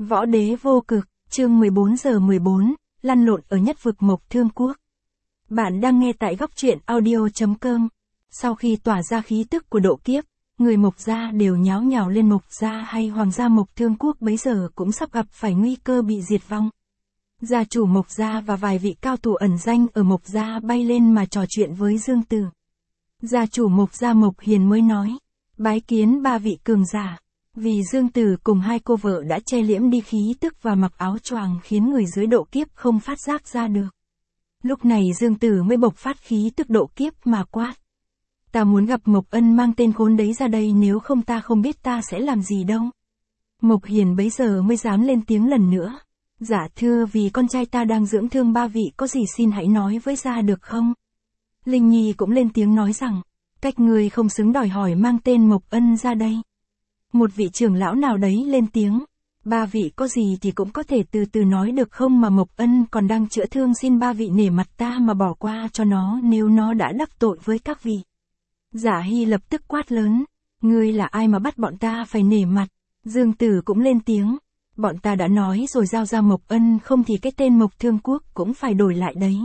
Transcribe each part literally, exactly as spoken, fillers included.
Võ đế vô cực, chương mười bốn giờ mười bốn, lăn lộn ở nhất vực Mộc Thương Quốc. Bạn đang nghe tại góc truyện audio chấm com. Sau khi tỏa ra khí tức của độ kiếp, người Mộc gia đều nháo nhào lên Mộc gia hay Hoàng gia Mộc Thương Quốc bấy giờ cũng sắp gặp phải nguy cơ bị diệt vong. Gia chủ Mộc gia và vài vị cao thủ ẩn danh ở Mộc gia bay lên mà trò chuyện với Dương Tử. Gia chủ Mộc gia Mộc Hiền mới nói, bái kiến ba vị cường giả. Vì Dương Tử cùng hai cô vợ đã che liễm đi khí tức và mặc áo choàng khiến người dưới độ kiếp không phát giác ra được. Lúc này Dương Tử mới bộc phát khí tức độ kiếp mà quát. Ta muốn gặp Mộc Ân mang tên khốn đấy ra đây, nếu không ta không biết ta sẽ làm gì đâu. Mộc Hiền bấy giờ mới dám lên tiếng lần nữa. Dạ thưa, vì con trai ta đang dưỡng thương ba vị, có gì xin hãy nói với gia được không? Linh Nhi cũng lên tiếng nói rằng, cách người không xứng đòi hỏi mang tên Mộc Ân ra đây. Một vị trưởng lão nào đấy lên tiếng, ba vị có gì thì cũng có thể từ từ nói được không, mà Mộc Ân còn đang chữa thương, xin ba vị nể mặt ta mà bỏ qua cho nó nếu nó đã đắc tội với các vị. Giả Hy lập tức quát lớn, ngươi là ai mà bắt bọn ta phải nể mặt? Dương Tử cũng lên tiếng, bọn ta đã nói rồi, giao ra Mộc Ân, không thì cái tên Mộc Thương Quốc cũng phải đổi lại đấy.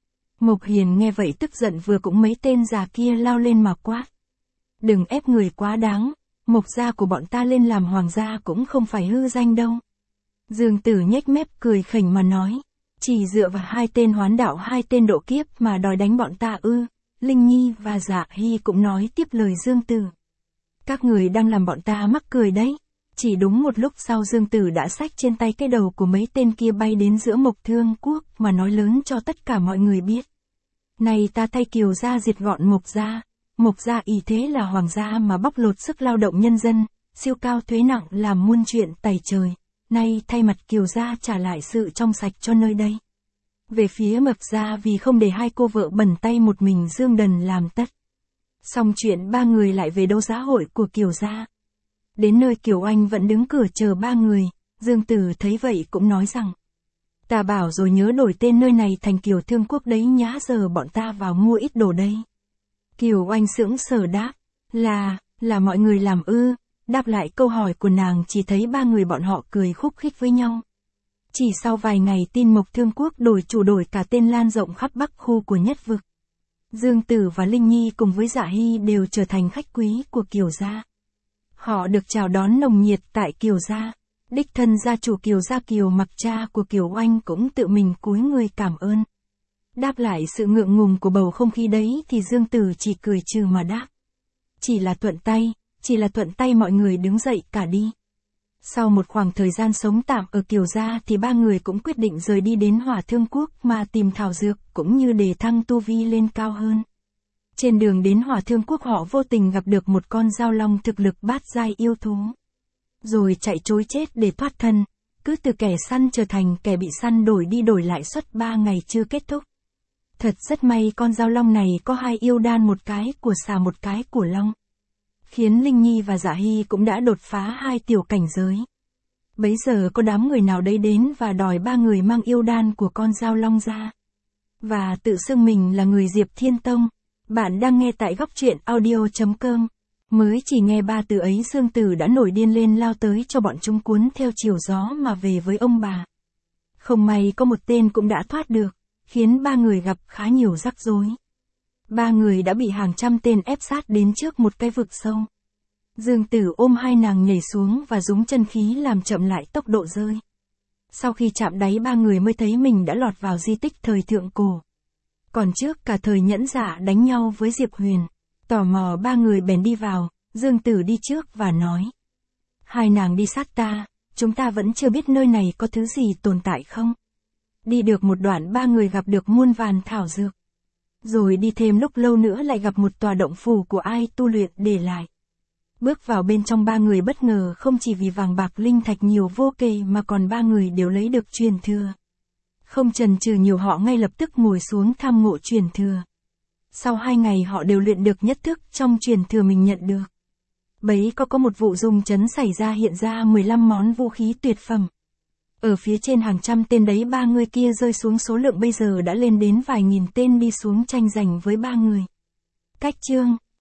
Mộc Hiền nghe vậy tức giận, vừa cũng mấy tên già kia lao lên mà quát. Đừng ép người quá đáng. Mộc gia của bọn ta lên làm hoàng gia cũng không phải hư danh đâu. Dương Tử nhếch mép cười khỉnh mà nói, chỉ dựa vào hai tên hoán đạo, hai tên độ kiếp mà đòi đánh bọn ta ư? Linh Nhi và Dạ Hy cũng nói tiếp lời Dương Tử. Các người đang làm bọn ta mắc cười đấy. Chỉ đúng một lúc sau, Dương Tử đã xách trên tay cái đầu của mấy tên kia bay đến giữa Mộc Thương Quốc mà nói lớn cho tất cả mọi người biết. Này, ta thay Kiều gia diệt gọn Mộc gia. Mộc gia ý thế là hoàng gia mà bóc lột sức lao động nhân dân, siêu cao thuế nặng, làm muôn chuyện tày trời. Nay thay mặt Kiều gia trả lại sự trong sạch cho nơi đây. Về phía Mộc gia, vì không để hai cô vợ bẩn tay, một mình Dương Đần làm tất. Xong chuyện, ba người lại về đấu giá hội của Kiều gia. Đến nơi Kiều Anh vẫn đứng cửa chờ ba người, Dương Tử thấy vậy cũng nói rằng, ta bảo rồi nhớ đổi tên nơi này thành Kiều Thương Quốc đấy nhá, giờ bọn ta vào mua ít đồ đây. Kiều Anh sững sờ đáp, là, là mọi người làm ư? Đáp lại câu hỏi của nàng, chỉ thấy ba người bọn họ cười khúc khích với nhau. Chỉ sau vài ngày, tin Mộc Thương Quốc đổi chủ, đổi cả tên, lan rộng khắp Bắc khu của nhất vực. Dương Tử và Linh Nhi cùng với Dạ Hy đều trở thành khách quý của Kiều gia. Họ được chào đón nồng nhiệt tại Kiều gia. Đích thân gia chủ Kiều gia Kiều Mặc, cha của Kiều Anh, cũng tự mình cúi người cảm ơn. Đáp lại sự ngượng ngùng của bầu không khí đấy thì Dương Tử chỉ cười trừ mà đáp. Chỉ là thuận tay, chỉ là thuận tay, mọi người đứng dậy cả đi. Sau một khoảng thời gian sống tạm ở Kiều gia thì ba người cũng quyết định rời đi đến Hỏa Thương Quốc mà tìm thảo dược, cũng như đề thăng tu vi lên cao hơn. Trên đường đến Hỏa Thương Quốc, họ vô tình gặp được một con dao long thực lực bát giai yêu thú. Rồi chạy trối chết để thoát thân, cứ từ kẻ săn trở thành kẻ bị săn, đổi đi đổi lại suốt ba ngày chưa kết thúc. Thật rất may con dao long này có hai yêu đan, một cái của xà một cái của long. Khiến Linh Nhi và Dạ Hy cũng đã đột phá hai tiểu cảnh giới. Bấy giờ có đám người nào đấy đến và đòi ba người mang yêu đan của con dao long ra. Và tự xưng mình là người Diệp Thiên Tông. Bạn đang nghe tại góc truyện audio chấm com. Mới chỉ nghe ba từ ấy, Dương Tử đã nổi điên lên, lao tới cho bọn chúng cuốn theo chiều gió mà về với ông bà. Không may có một tên cũng đã thoát được, khiến ba người gặp khá nhiều rắc rối. Ba người đã bị hàng trăm tên ép sát đến trước một cái vực sâu. Dương Tử ôm hai nàng nhảy xuống và dùng chân khí làm chậm lại tốc độ rơi. Sau khi chạm đáy, ba người mới thấy mình đã lọt vào di tích thời thượng cổ. Còn trước cả thời Nhẫn Dạ đánh nhau với Diệp Huyền. Tò mò, ba người bèn đi vào, Dương Tử đi trước và nói. Hai nàng đi sát ta, chúng ta vẫn chưa biết nơi này có thứ gì tồn tại không. Đi được một đoạn, ba người gặp được muôn vàn thảo dược. Rồi đi thêm lúc lâu nữa lại gặp một tòa động phủ của ai tu luyện để lại. Bước vào bên trong, ba người bất ngờ, không chỉ vì vàng bạc linh thạch nhiều vô kể mà còn ba người đều lấy được truyền thừa. Không chần chừ nhiều, họ ngay lập tức ngồi xuống tham ngộ truyền thừa. Sau hai ngày họ đều luyện được nhất thức trong truyền thừa mình nhận được. Bấy có có một vụ rung chấn xảy ra, hiện ra mười lăm món vũ khí tuyệt phẩm. Ở phía trên hàng trăm tên đấy, ba người kia rơi xuống, số lượng bây giờ đã lên đến vài nghìn tên, đi xuống tranh giành với ba người. Cách chương